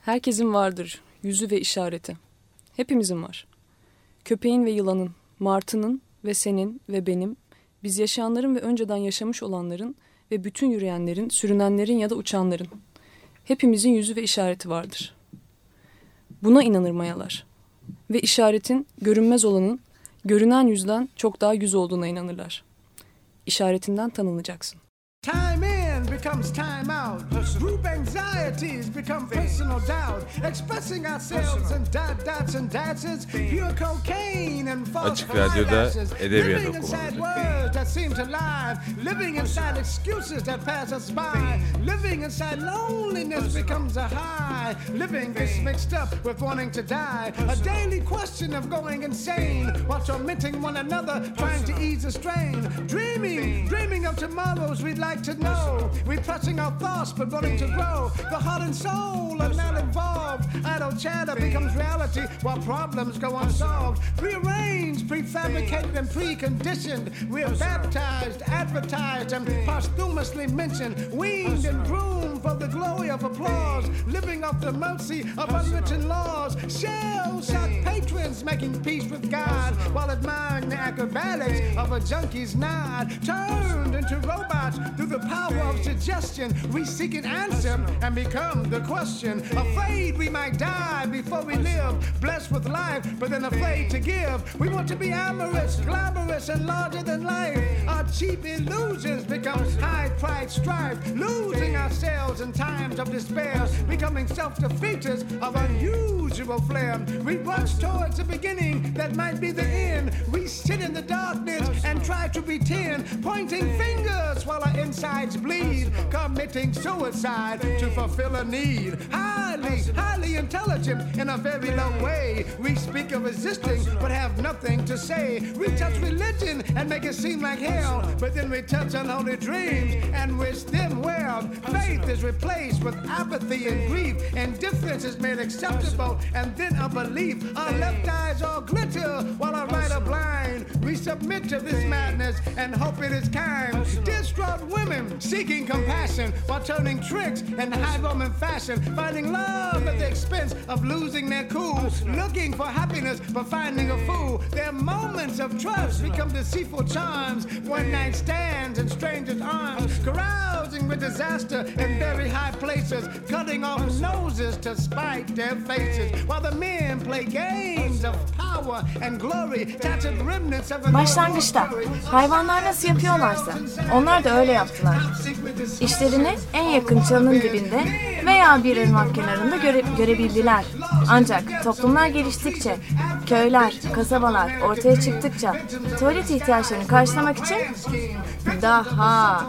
Herkesin vardır yüzü ve işareti. Hepimizin var. Köpeğin ve yılanın, martının ve senin ve benim, biz yaşayanların ve önceden yaşamış olanların ve bütün yürüyenlerin, sürünenlerin ya da uçanların. Hepimizin yüzü ve işareti vardır. Buna inanır mayalar. Ve işaretin görünmez olanın, görünen yüzden çok daha yüz olduğuna inanırlar. İşaretinden tanınacaksın. Time in becomes time out. Group anxieties become personal doubt. Expressing ourselves in dots and dances. Pure cocaine and false Açık Radyo'da edebiyat living inside okumaları. words that seem to lie. Living inside excuses that pass us by. Living inside loneliness becomes a high. Living gets mixed up with wanting to die. A daily question of going insane while tormenting one another, trying to ease the strain. Dreaming of tomorrows we'd like to know. Repressing our thoughts but wanting to grow. The heart and soul are not involved. Idle chatter becomes reality while problems go unsolved. Prearranged, prefabricated and preconditioned. We're baptized, advertised and posthumously mentioned. Weaned and groomed for the glory of applause. Living off the mercy of unwritten laws. Shell-shocked patrons making peace with God while admiring the acrobatics of a junkie's nod. Turned into robots through the power of suggestion, we seek an answer and become the question. Afraid we might die before we live, blessed with life, but then afraid to give. We want to be amorous, glamorous, and larger than life. Our cheap illusions become high-priced strife, losing ourselves in times of despair, becoming self-defeaters of unusual flair. We rush towards the beginning that might be the end. We sit in the darkness and try to pretend, pointing fingers while our insides bleed, committing suicide to fulfill a need. Highly intelligent in a very low way. We speak of resisting but have nothing to say. We touch religion and make it seem like hell, but then we touch unholy dreams and wish them well. Faith is replaced with apathy and grief. Indifference is made acceptable and then a belief. Our left eyes all glitter while our right are blind. We submit to this madness and hope it is kind. Distraught women seeking compassion while turning tricks in high Roman fashion, finding love at the expense of losing their cool, looking for happiness but finding a fool. Their moments of trust become deceitful charms, one-night stands in strangers' arms, carousing with disaster in very high places, cutting off noses to spite their faces, while the men play games of power and glory, tattered remnants of an Başlangıçta hayvanlar nasıl yapıyorlarsa onlar da öyle yaptılar. İşlerini en yakın çalının dibinde veya bir ırmak kenarında görebildiler. Ancak toplumlar geliştikçe, köyler, kasabalar ortaya çıktıkça tuvalet ihtiyaçlarını karşılamak için daha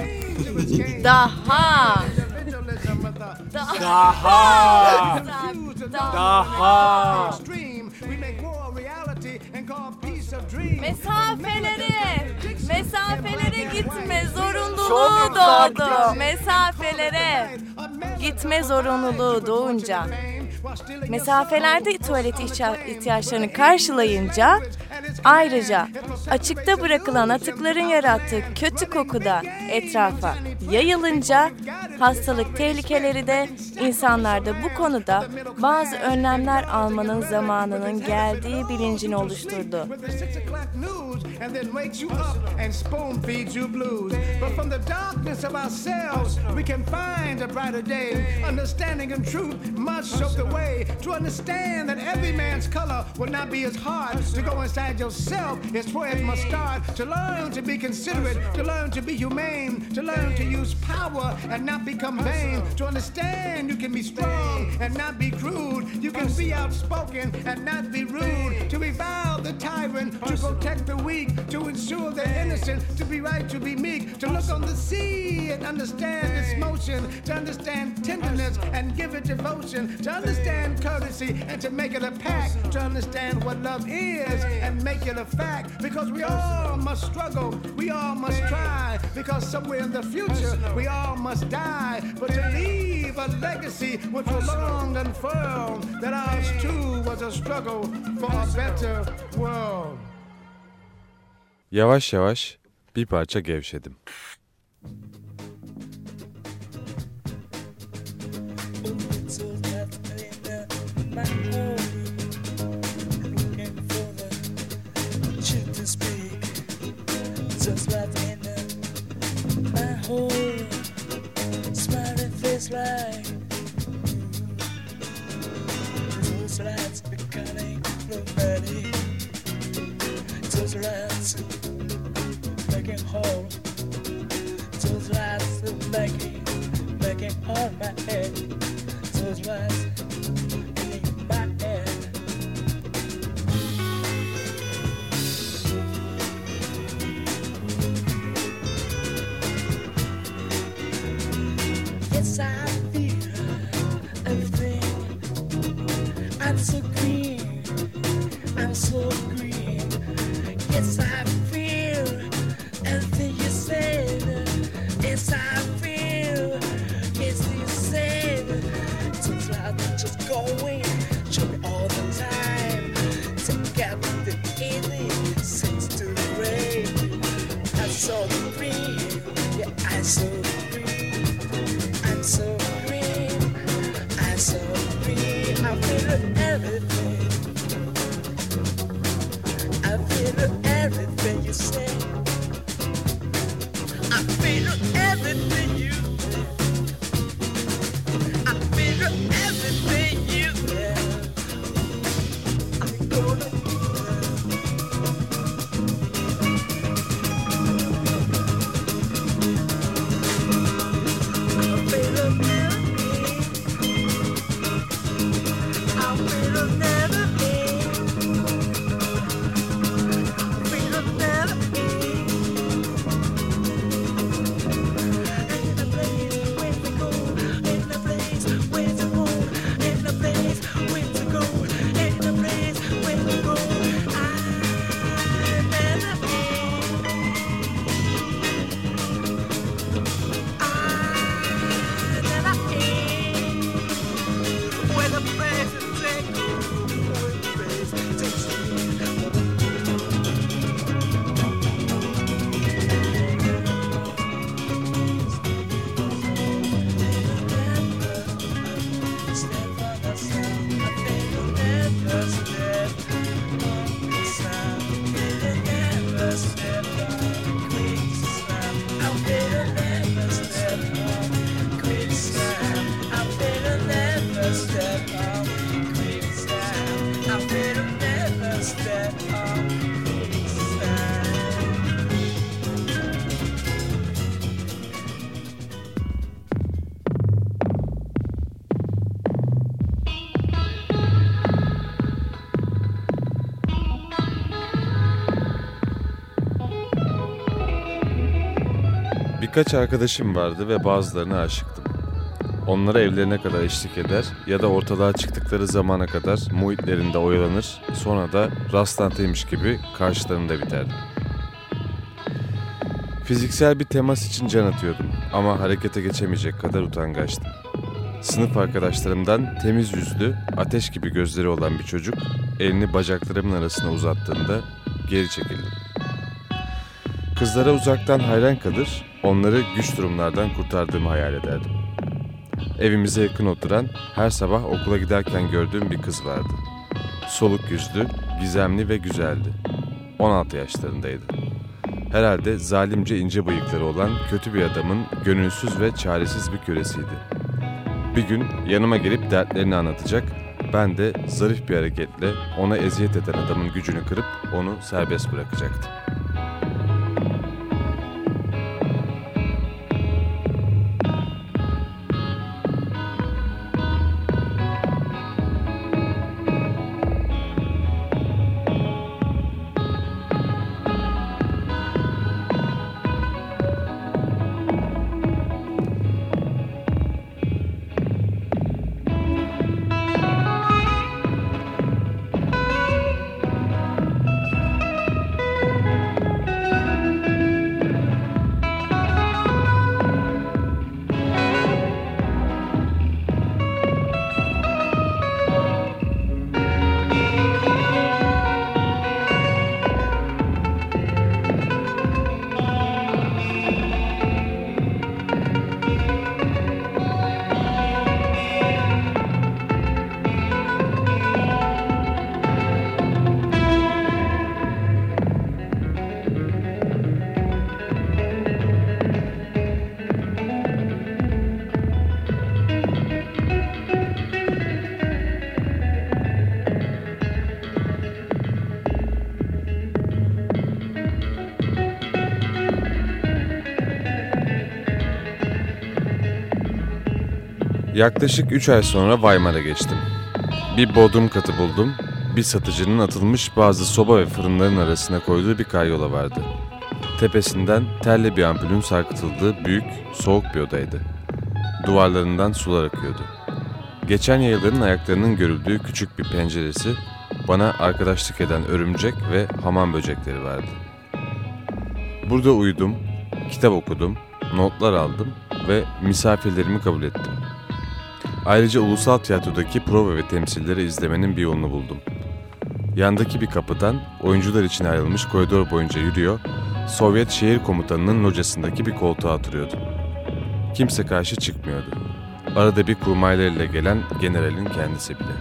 mesafelere gitme zorunluluğu doğdu. Mesafelere gitme zorunluluğu doğunca, mesafelerde tuvalet ihtiyaçlarını karşılayınca, ayrıca açıkta bırakılan atıkların yarattığı kötü koku da etrafa yayılınca, hastalık tehlikeleri de insanlarda bu konuda bazı önlemler almanın zamanının geldiği bilincini oluşturdu. And then wakes you up and spoon feeds you blues. But from the darkness of ourselves, we can find a brighter day. Understanding and truth must show the way. To understand that every man's color will not be as hard. To go inside yourself is where it must start. To learn to be considerate, to learn to be humane, to learn to use power and not become vain. To understand you can be strong and not be crude. You can be outspoken and not be rude. To revile the tyrant, to protect the weak, to ensure they're innocent, to be right, to be meek, to look on the sea and understand its motion, to understand tenderness and give it devotion, to understand courtesy and to make it a pact, to understand what love is and make it a fact, because we all must struggle, we all must try, because somewhere in the future we all must die, but to leave a legacy which will long unfurl, that ours too was a struggle for a better world. Yavaş yavaş bir parça gevşedim. my home, looking for the truth to speak. Just like in my home, smiling face like those lights becoming romantic. Those lights making home. Those lights making on my head. Those lights in my head. Yes, I feel everything. I'm so green. I'm so green. Yes, I feel everything you said. Yes, I feel. Yes, you said. Seems like I'm just going. Show me all the time. Take out the easy. Sings to the rain. I'm so green. Yeah, I'm so green. I'm so green. I'm so green. I feel everything. I feel everything you say. I feel everything you say. I feel everything you say. I'm gonna I feel everything. I feel everything. Birkaç arkadaşım vardı ve bazılarına aşıktım. Onlara evlerine kadar eşlik eder ya da ortalığa çıktıkları zamana kadar muhitlerinde oyalanır, sonra da rastlantıymış gibi karşılarında biterdim. Fiziksel bir temas için can atıyordum ama harekete geçemeyecek kadar utangaçtım. Sınıf arkadaşlarımdan temiz yüzlü, ateş gibi gözleri olan bir çocuk elini bacaklarımın arasına uzattığında geri çekildim. Kızlara uzaktan hayran kalır, onları güç durumlardan kurtardığımı hayal ederdim. Evimize yakın oturan, her sabah okula giderken gördüğüm bir kız vardı. Soluk yüzlü, gizemli ve güzeldi. 16 yaşlarındaydı. Herhalde zalimce ince bıyıkları olan kötü bir adamın gönülsüz ve çaresiz bir kölesiydi. Bir gün yanıma gelip dertlerini anlatacak, ben de zarif bir hareketle ona eziyet eden adamın gücünü kırıp onu serbest bırakacaktım. Yaklaşık 3 ay sonra Weimar'a geçtim. Bir bodrum katı buldum. Bir satıcının atılmış bazı soba ve fırınların arasına koyduğu bir karyola vardı. Tepesinden telli bir ampulün sarkıtıldığı büyük, soğuk bir odaydı. Duvarlarından sular akıyordu. Geçen yayların ayaklarının görüldüğü küçük bir penceresi, bana arkadaşlık eden örümcek ve hamam böcekleri vardı. Burada uyudum, kitap okudum, notlar aldım ve misafirlerimi kabul ettim. Ayrıca ulusal tiyatrodaki prova ve temsilleri izlemenin bir yolunu buldum. Yandaki bir kapıdan oyuncular için ayrılmış koridor boyunca yürüyor, Sovyet şehir komutanının locasındaki bir koltuğa oturuyordum. Kimse karşı çıkmıyordu. Arada bir kurmaylarıyla gelen generalin kendisi bile.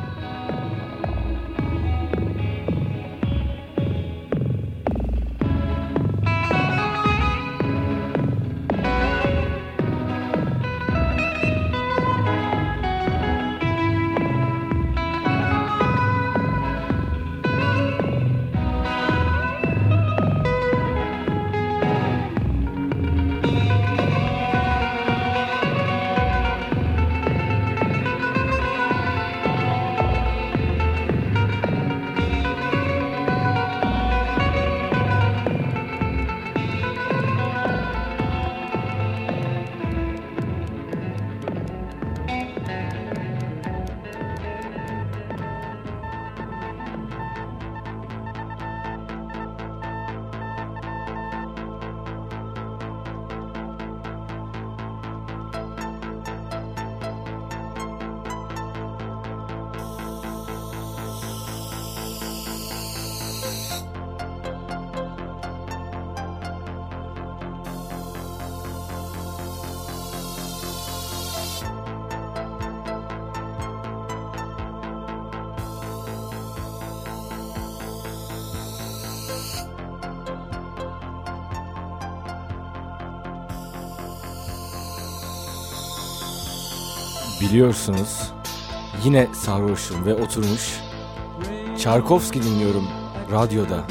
Biliyorsunuz, yine sarhoşum ve oturmuş Çarkovski dinliyorum radyoda.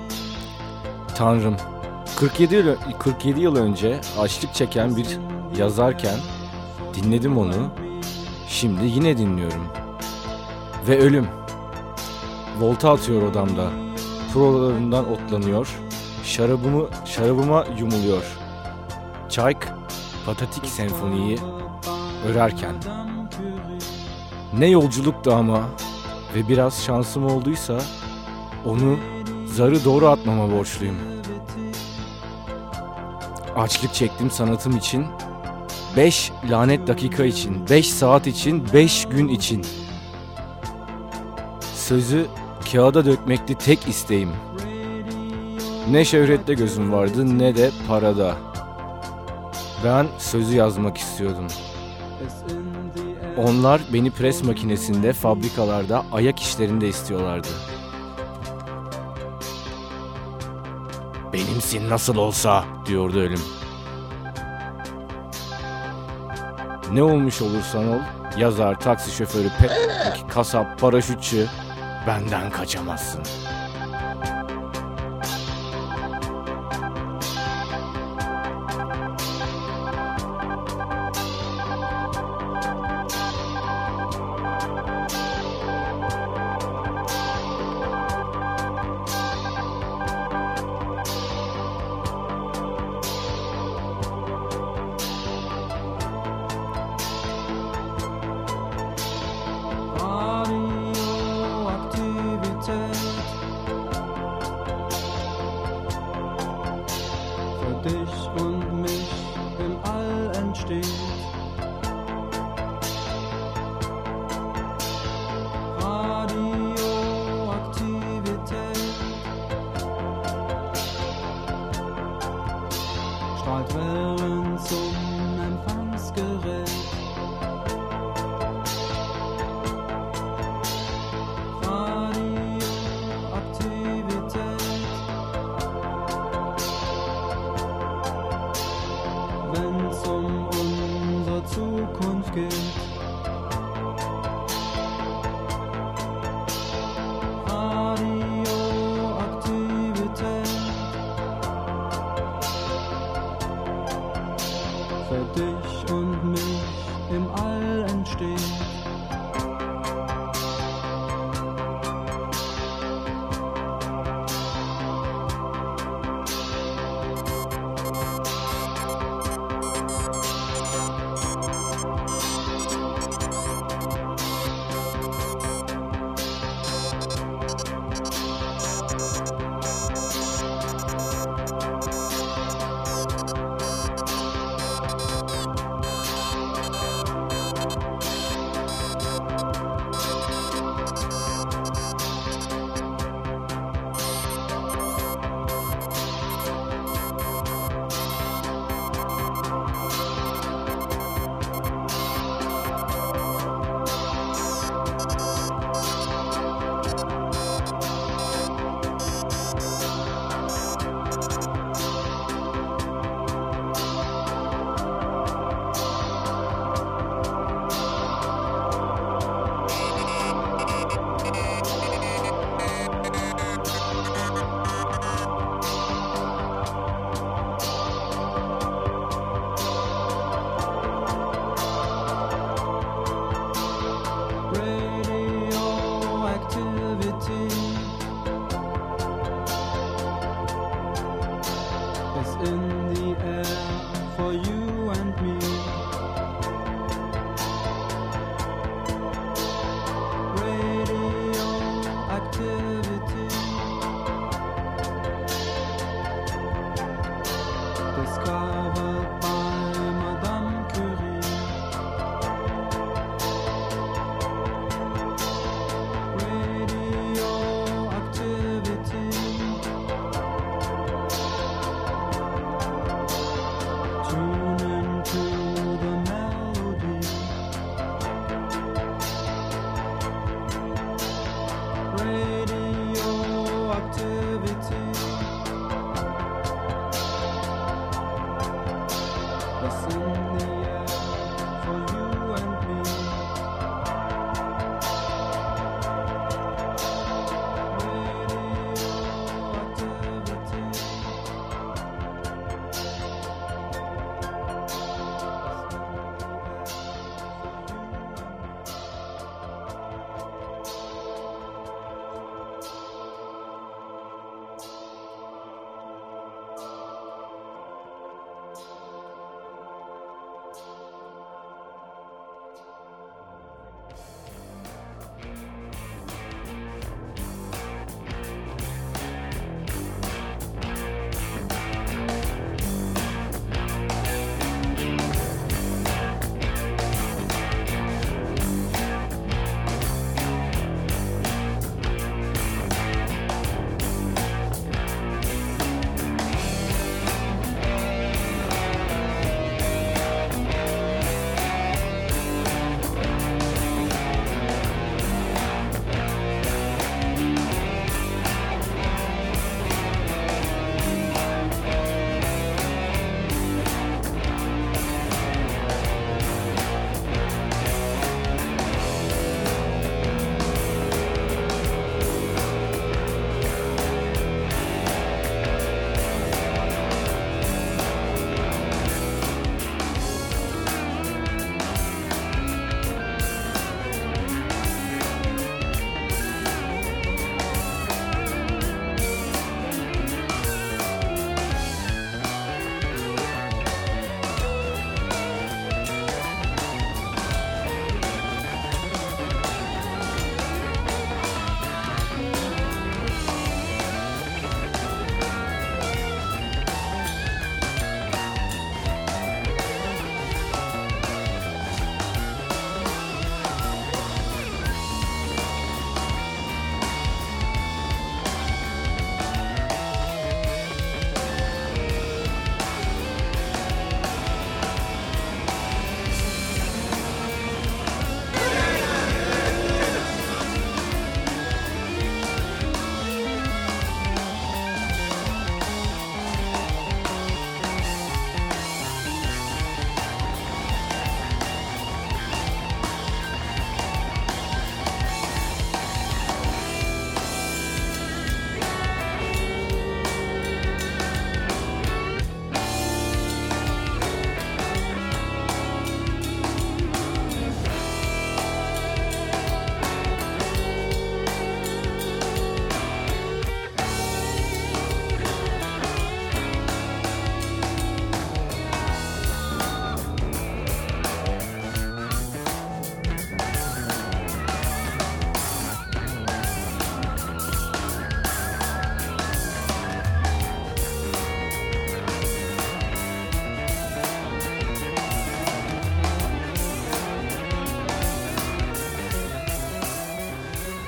Tanrım, 47 yıl önce açlık çeken bir yazarken dinledim onu, şimdi yine dinliyorum. Ve ölüm, volta atıyor odamda, provalarından otlanıyor, şarabıma yumuluyor. Çayk, Patatik senfoniyi örerken. Ne yolculuktu ama ve biraz şansım olduysa onu zarı doğru atmama borçluyum. Açlık çektim sanatım için, 5 lanet dakika için, 5 saat için, 5 gün için. Sözü kağıda dökmekti tek isteğim. Ne şöhrette gözüm vardı ne de parada. Ben sözü yazmak istiyordum. Onlar beni pres makinesinde, fabrikalarda, ayak işlerinde istiyorlardı. Benimsin nasıl olsa, diyordu ölüm. Ne olmuş olursan ol, yazar, taksi şoförü, kasap, paraşütçü, benden kaçamazsın.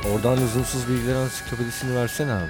Oradan lüzumsuz bilgiler ansiklopedisini versene abi.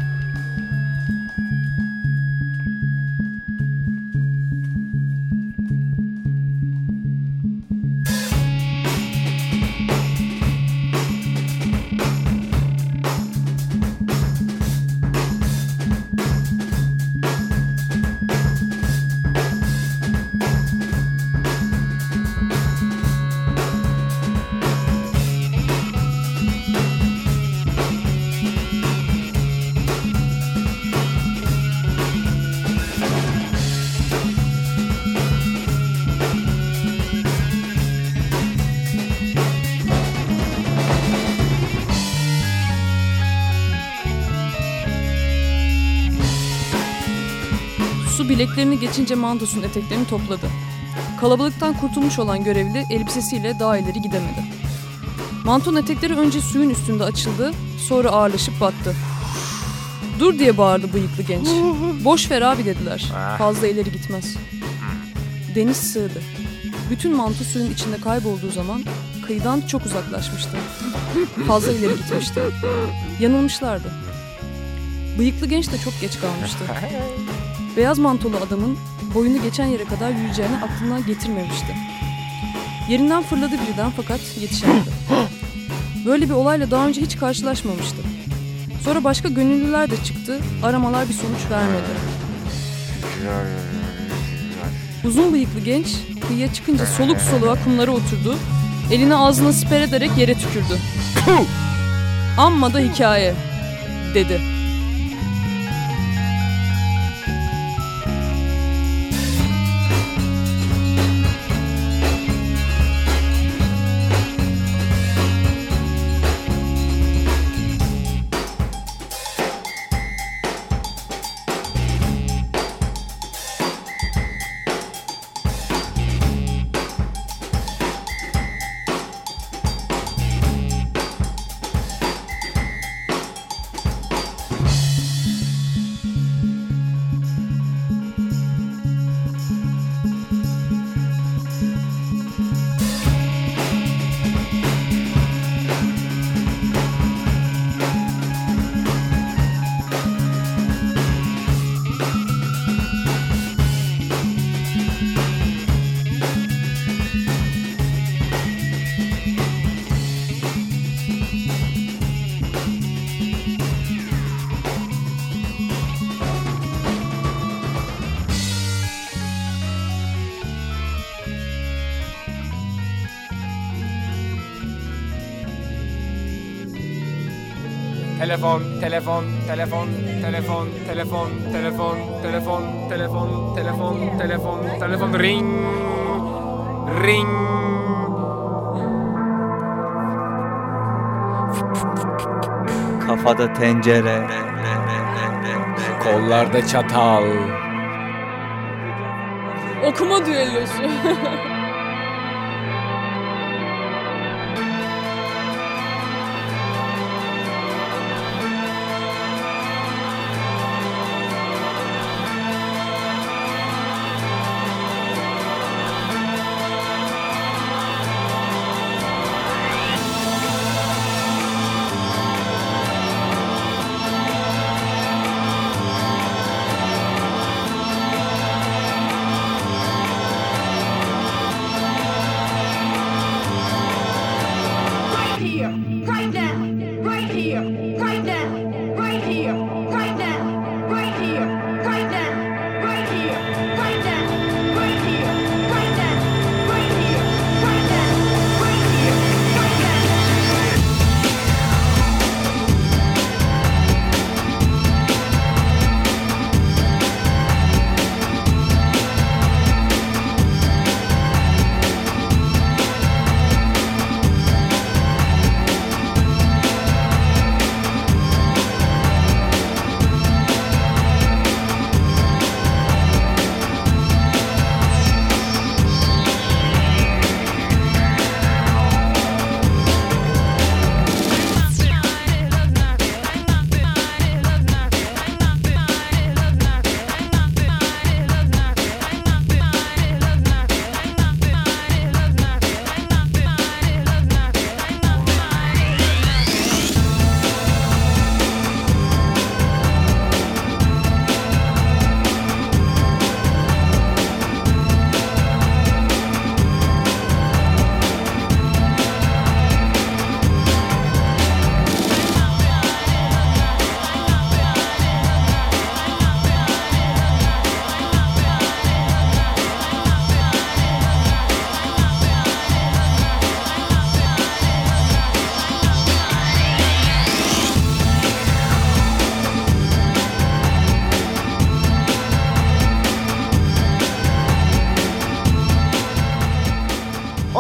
Su bileklerini geçince mantosunun eteklerini topladı. Kalabalıktan kurtulmuş olan görevli elbisesiyle daha ileri gidemedi. Mantonun etekleri önce suyun üstünde açıldı, sonra ağırlaşıp battı. Dur diye bağırdı bıyıklı genç. Boş ver abi dediler. Fazla ileri gitmez. Deniz sığdı. Bütün manto suyun içinde kaybolduğu zaman kıyıdan çok uzaklaşmıştı. Fazla ileri gitmişti. Yanılmışlardı. Bıyıklı genç de çok geç kalmıştı. Beyaz mantolu adamın boyunu geçen yere kadar yürüyeceğini aklına getirmemişti. Yerinden fırladı birden fakat yetişemedi. Böyle bir olayla daha önce hiç karşılaşmamıştı. Sonra başka gönüllüler de çıktı, aramalar bir sonuç vermedi. Uzun bıyıklı genç kıyıya çıkınca soluk soluğa kumlara oturdu, elini ağzına siper ederek yere tükürdü. Amma da hikaye, dedi. Telefon, telefon, telefon, telefon, telefon, telefon, telefon, telefon, telefon, telefon, telefon, ring, ring. Kafada tencere, Kollarda çatal. Okuma düellosu.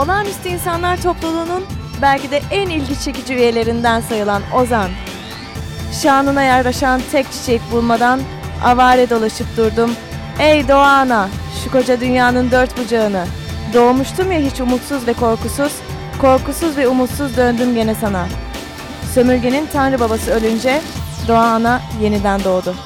olağanüstü insanlar topluluğunun belki de en ilgi çekici üyelerinden sayılan Ozan. Şanına yaraşan tek çiçek bulmadan avare dolaşıp durdum. Ey doğa ana, şu koca dünyanın dört bucağını. Doğmuştum ya hiç umutsuz ve korkusuz, korkusuz ve umutsuz döndüm gene sana. Sömürgenin tanrı babası ölünce doğa ana yeniden doğdu.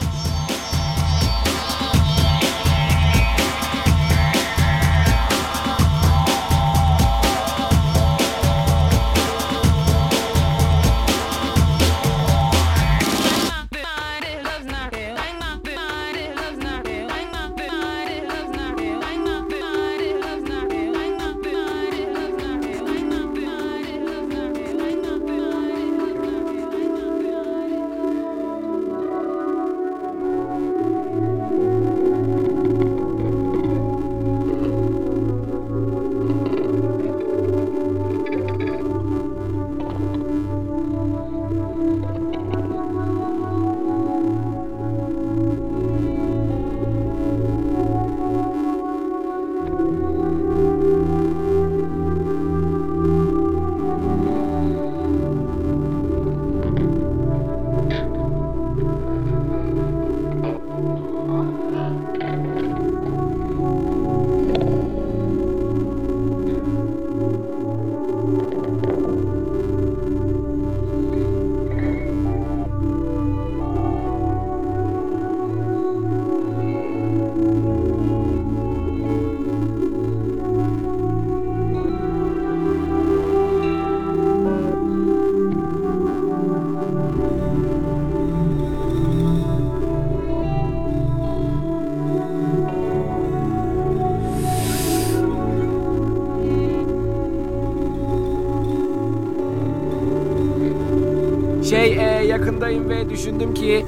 Yakındayım ve düşündüm ki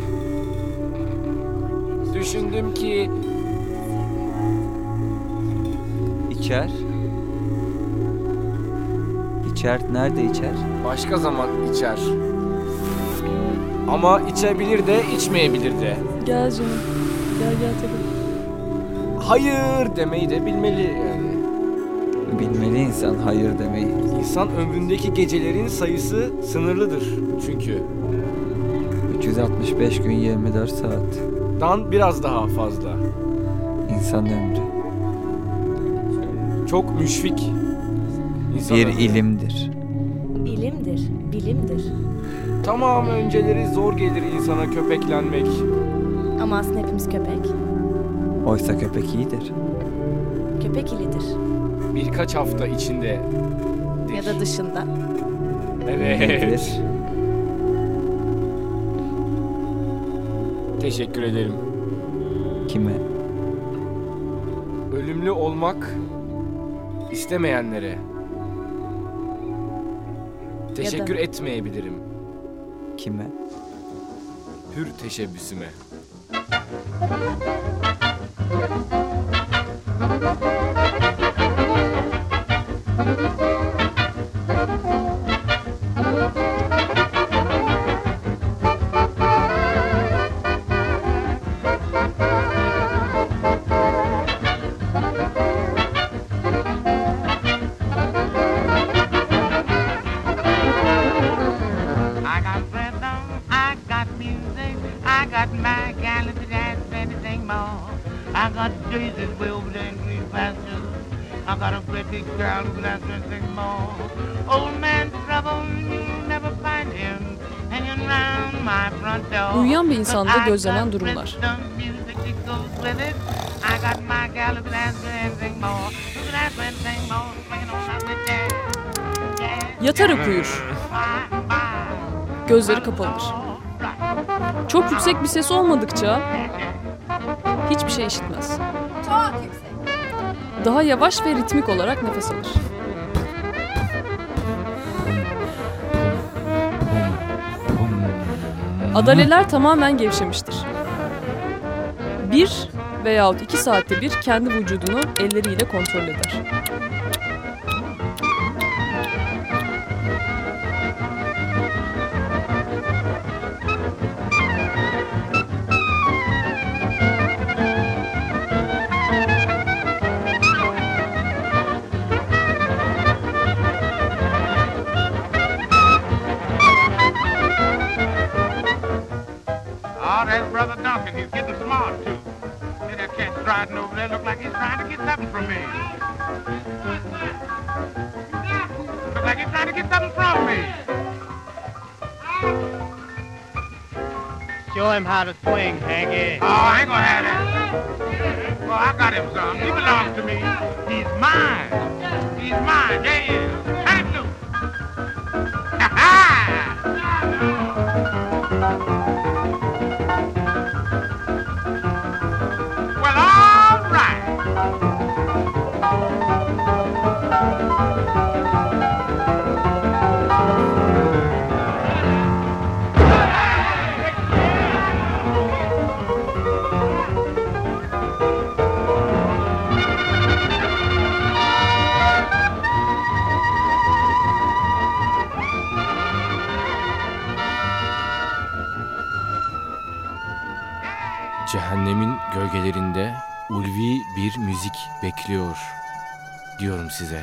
İçer. Nerede içer? Başka zaman içer. Ama içebilir de içmeyebilir de. Gel canım. Gel tabii. Hayır demeyi de bilmeli yani. Bilmeli insan hayır demeyi. İnsan ömründeki gecelerin sayısı sınırlıdır çünkü. 365 gün 24 saat. Dan biraz daha fazla. İnsan ömrü. Çok müşfik. İnsan bir ömrü. ilimdir. Bilimdir. Tamam önceleri zor gelir insana köpeklenmek. Ama aslında hepimiz köpek. Oysa köpek iyidir. Köpek ilidir. Birkaç hafta içinde. Ya da dışında. Evet. Teşekkür ederim. Kime? Ölümlü olmak istemeyenlere. Teşekkür etmeyebilirim. Kime? Hür teşebbüsüme. Uyuyan bir insanda gözlenen durumlar. Yatarak uyur. Gözleri kapalıdır. Çok yüksek bir ses olmadıkça hiçbir şey işitmez. Çok yüksek. Daha yavaş ve ritmik olarak nefes alır. Adaleler tamamen gevşemiştir. 1 veyahut 2 saatte bir kendi vücudunu elleriyle kontrol eder. there's Brother Duncan. He's getting smart, too. See that cat striding over there? Look like he's trying to get something from me. Look like he's trying to get something from me. Show him how to swing, Hanky. Oh, I ain't gonna have that. Well, I got him some. He belongs to me. He's mine. He's mine. There he is. Turn it loose. Ha-ha! Well, all right. Cehennemin gölgelerinde ulvi bir müzik bekliyor diyorum size.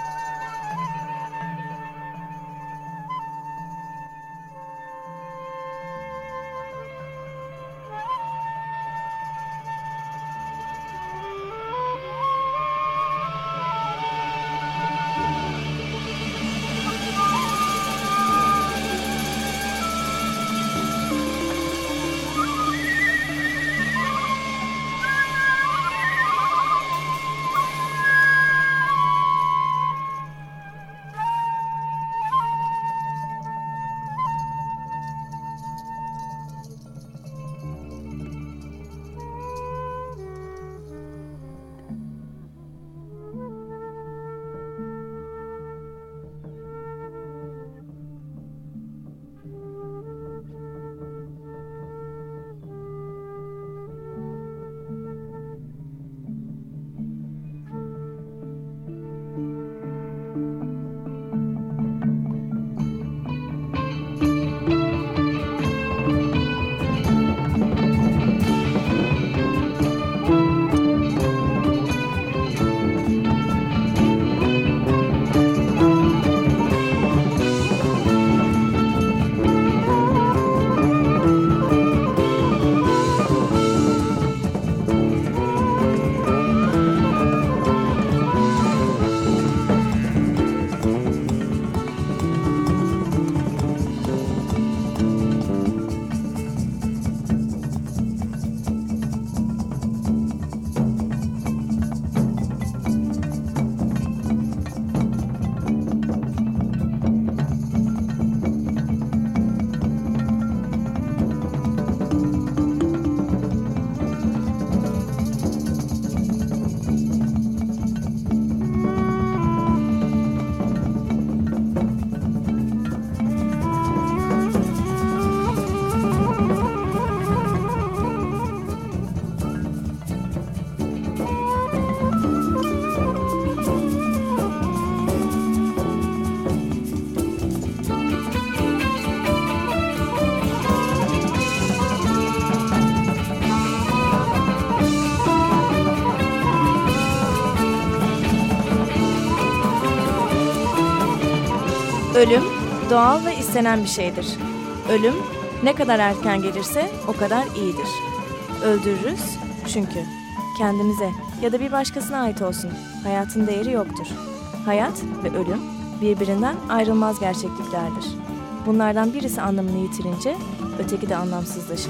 Ölüm doğal ve istenen bir şeydir. Ölüm ne kadar erken gelirse o kadar iyidir. Öldürürüz çünkü kendimize ya da bir başkasına ait olsun. Hayatın değeri yoktur. Hayat ve ölüm birbirinden ayrılmaz gerçekliklerdir. Bunlardan birisi anlamını yitirince öteki de anlamsızlaşır.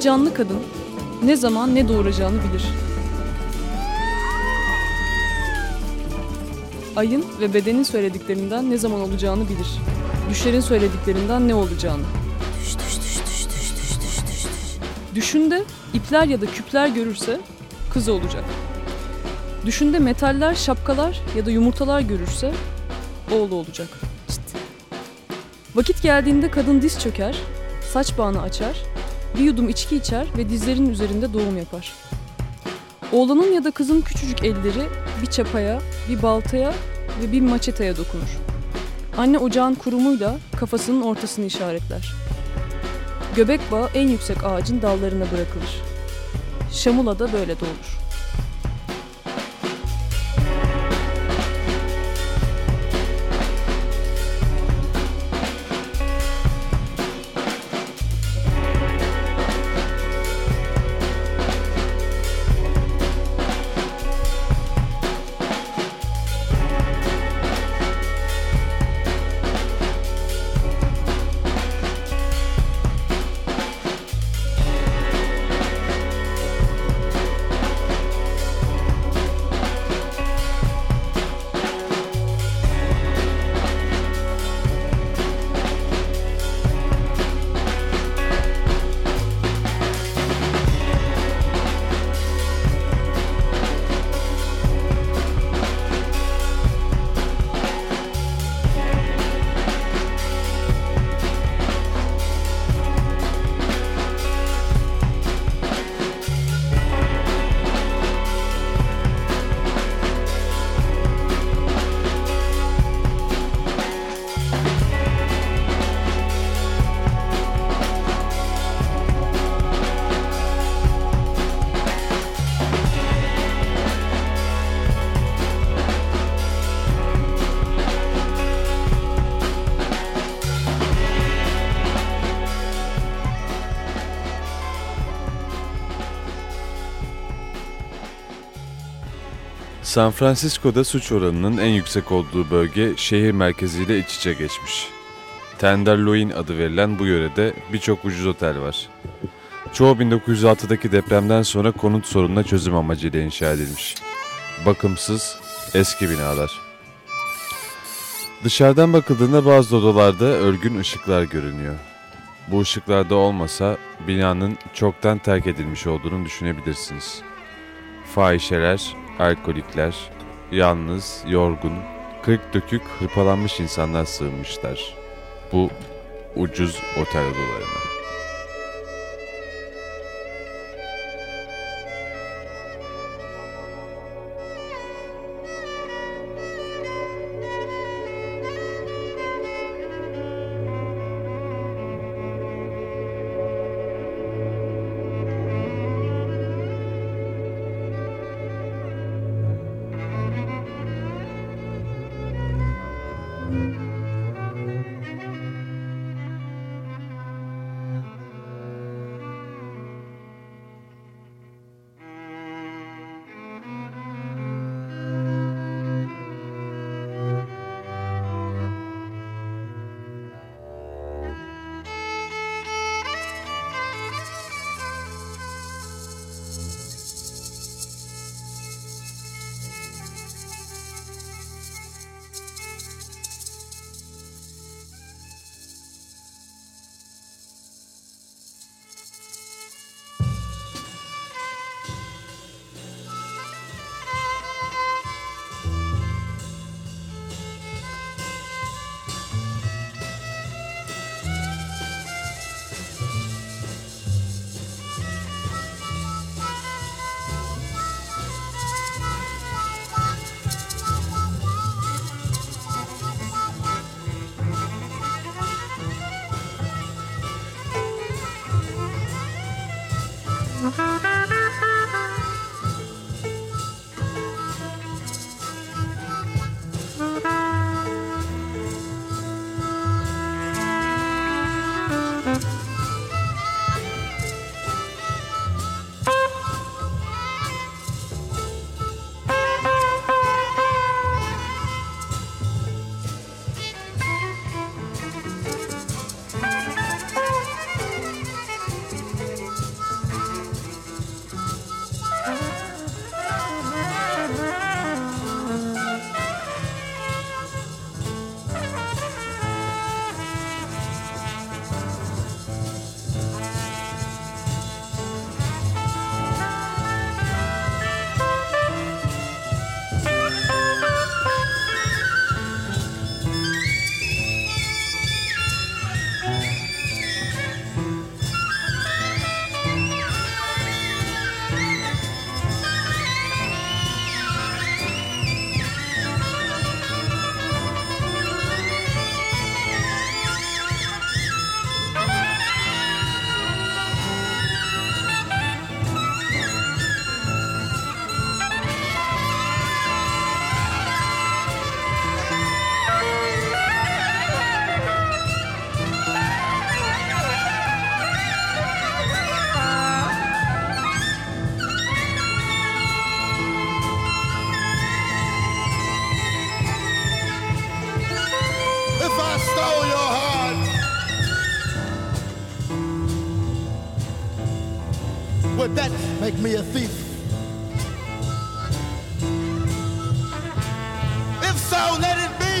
canlı kadın ne zaman ne doğuracağını bilir. Ayın ve bedenin söylediklerinden ne zaman olacağını bilir. Düşlerin söylediklerinden ne olacağını. Düşünde ipler ya da küpler görürse kız olacak. Düşünde metaller, şapkalar ya da yumurtalar görürse oğlu olacak. Vakit geldiğinde kadın diz çöker, saç bağını açar, bir yudum içki içer ve dizlerinin üzerinde doğum yapar. Oğlanın ya da kızın küçücük elleri bir çapaya, bir baltaya ve bir maçeteye dokunur. Anne ocağın kurumuyla kafasının ortasını işaretler. Göbek bağı en yüksek ağacın dallarına bırakılır. Şamula da böyle doğur. San Francisco'da suç oranının en yüksek olduğu bölge şehir merkeziyle iç içe geçmiş. Tenderloin adı verilen bu yörede birçok ucuz otel var. Çoğu 1906'daki depremden sonra konut sorununa çözüm amacıyla inşa edilmiş. Bakımsız, eski binalar. Dışarıdan bakıldığında bazı odalarda örgün ışıklar görünüyor. Bu ışıklarda olmasa binanın çoktan terk edilmiş olduğunu düşünebilirsiniz. Fahişeler, alkolikler, yalnız, yorgun, kırk dökük, hırpalanmış insanlar sığınmışlar bu ucuz otel odalarına. me a thief? If so, let it be.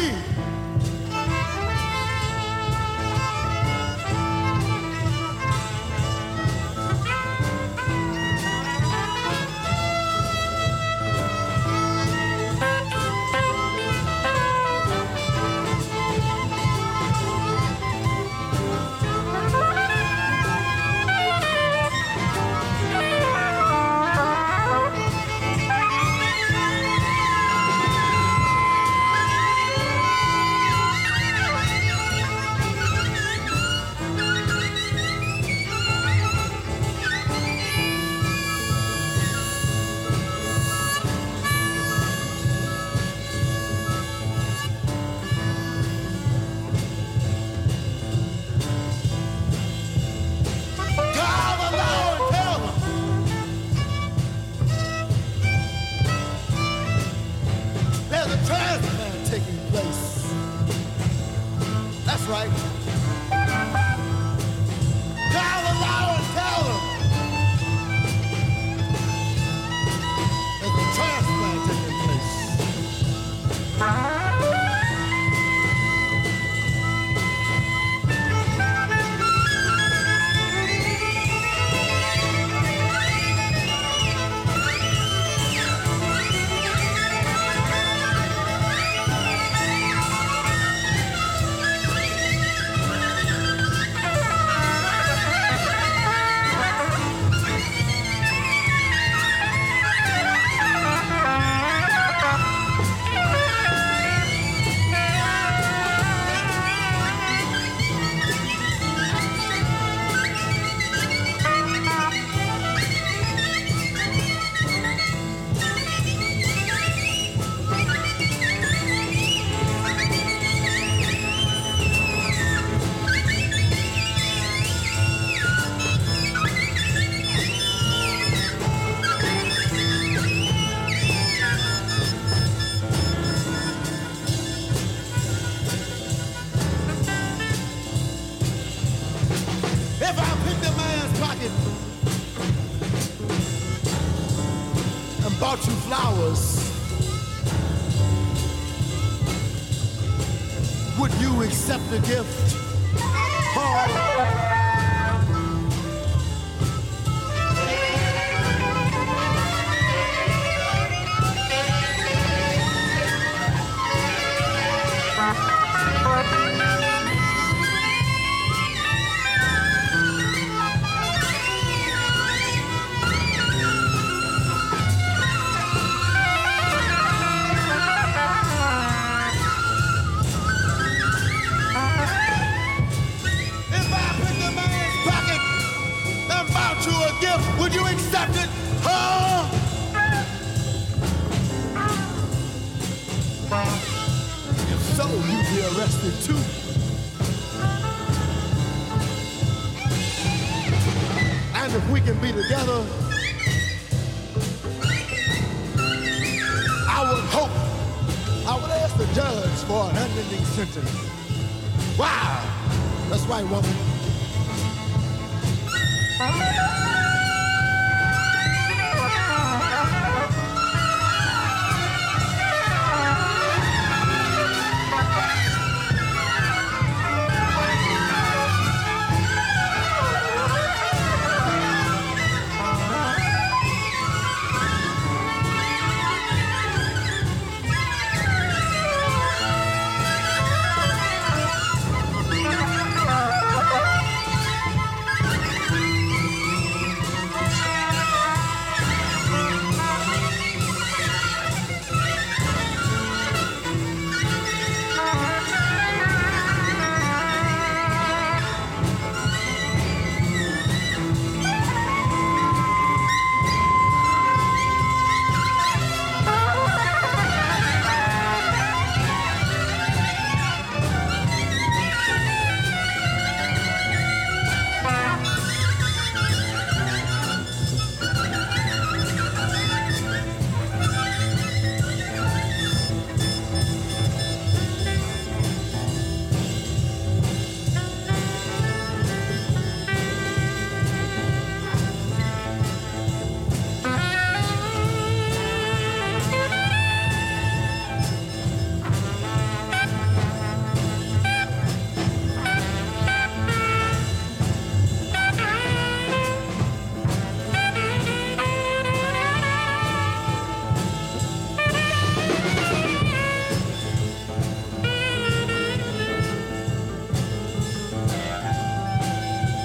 Bought you flowers, would you accept the gift? Would you accept it? Huh? If so, you'd be arrested too. And if we can be together, I would ask the judge for an unending sentence. Wow! That's right, woman.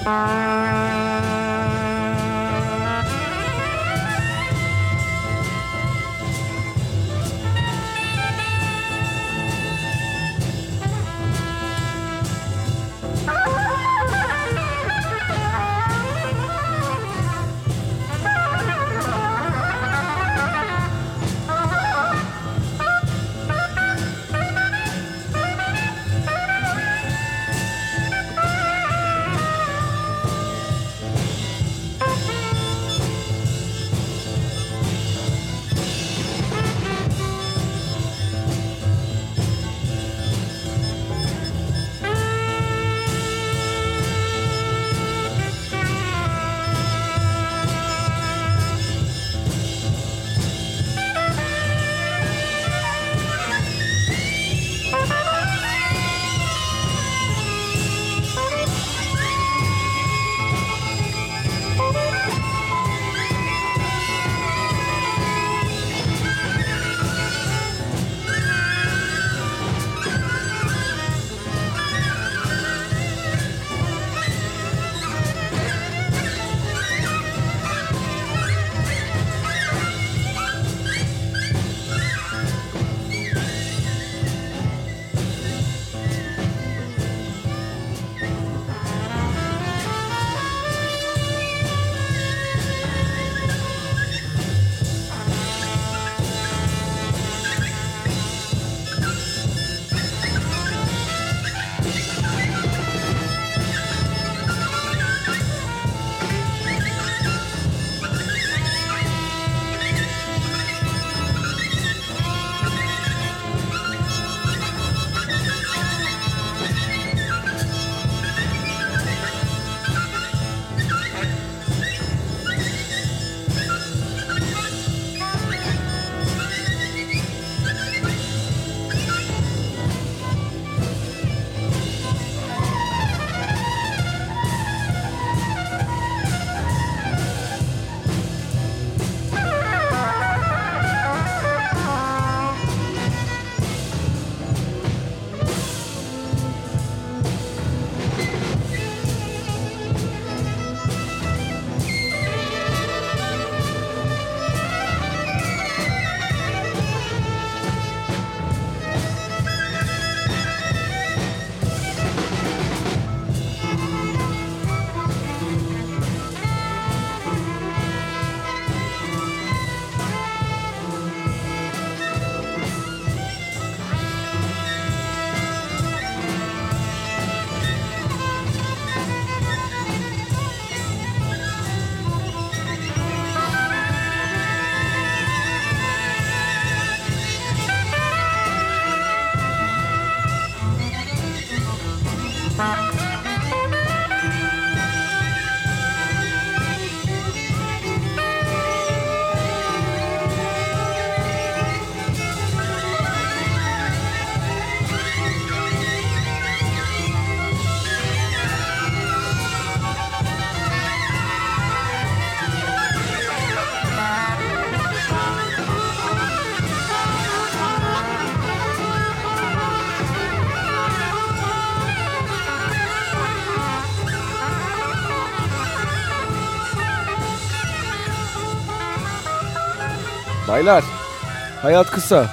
Baylar, hayat kısa.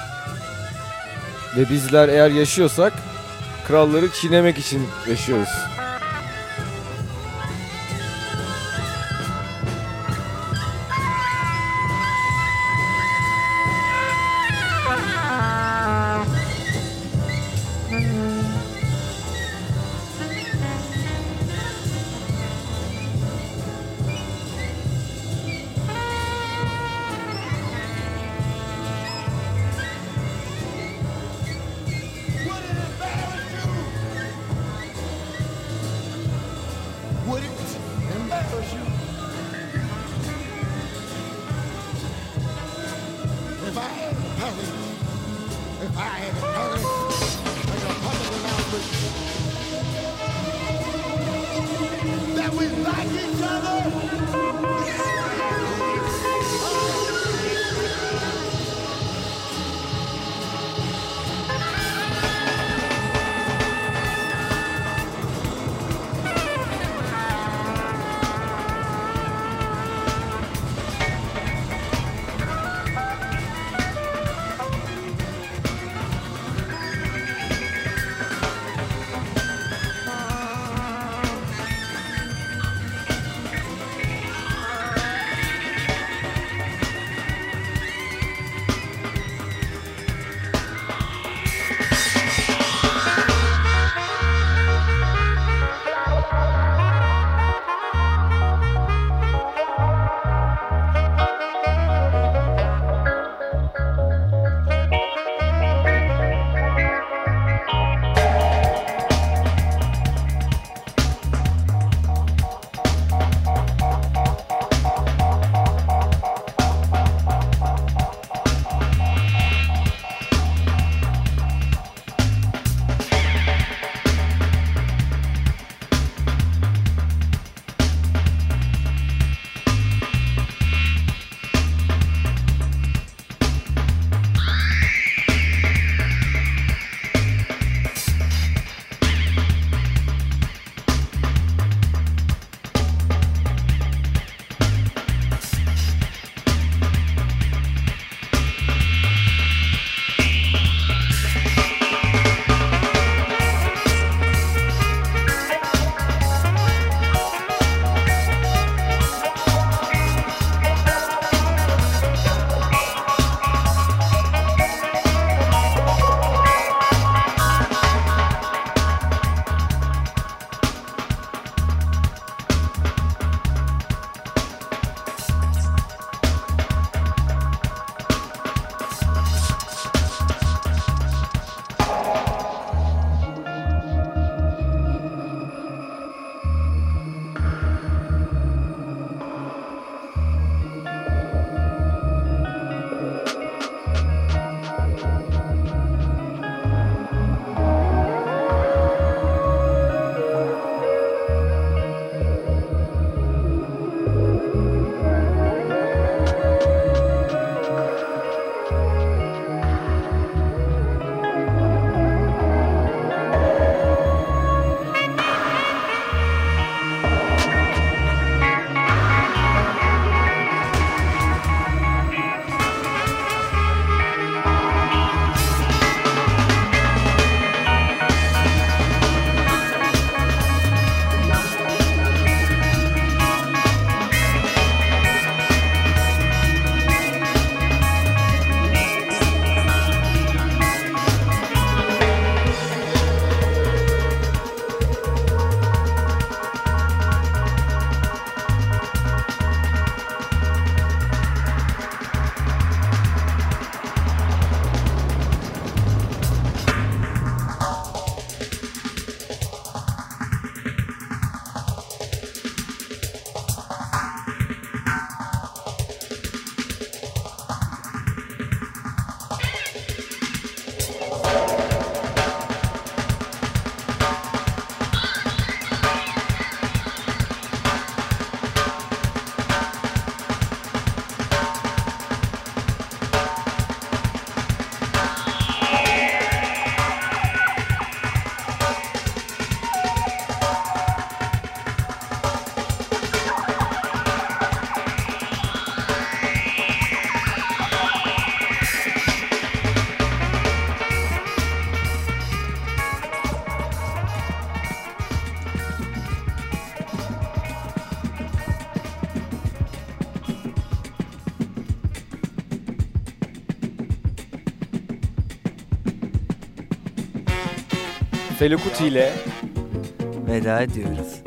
Ve bizler eğer yaşıyorsak kralları çiğnemek için yaşıyoruz. Felukuti ile veda ediyoruz.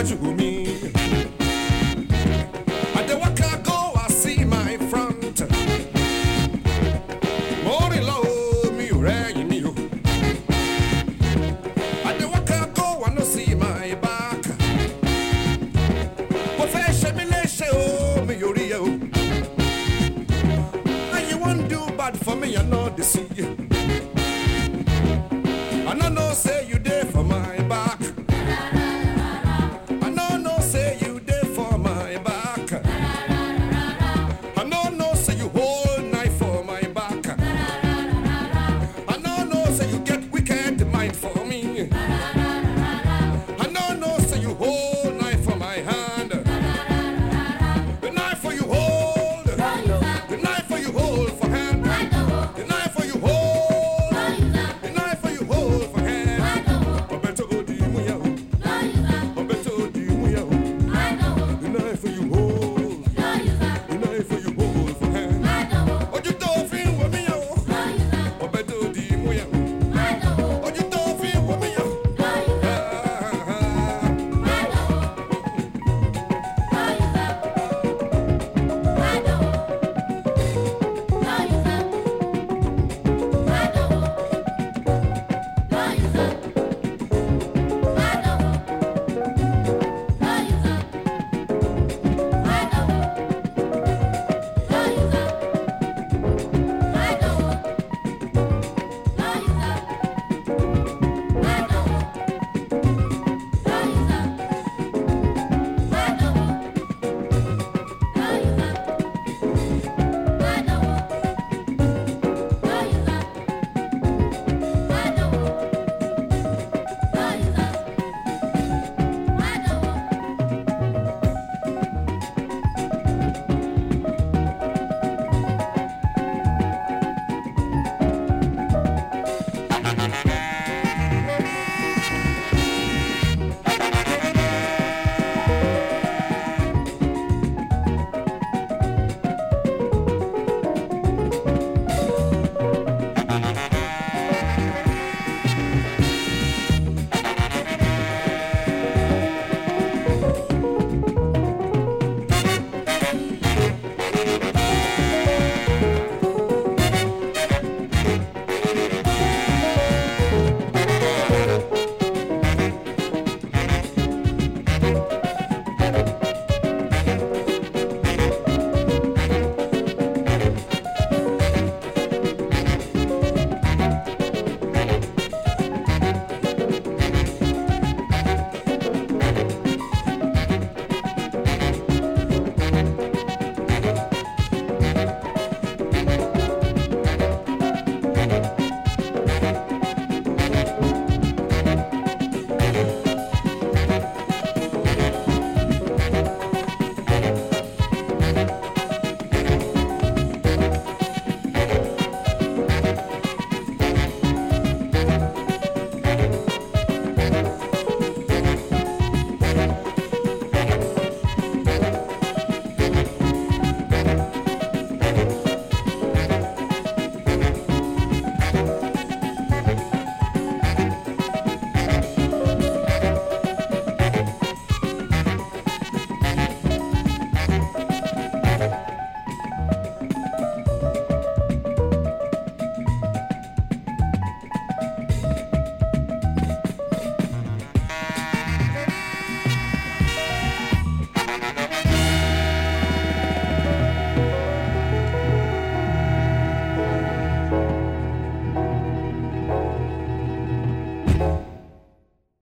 true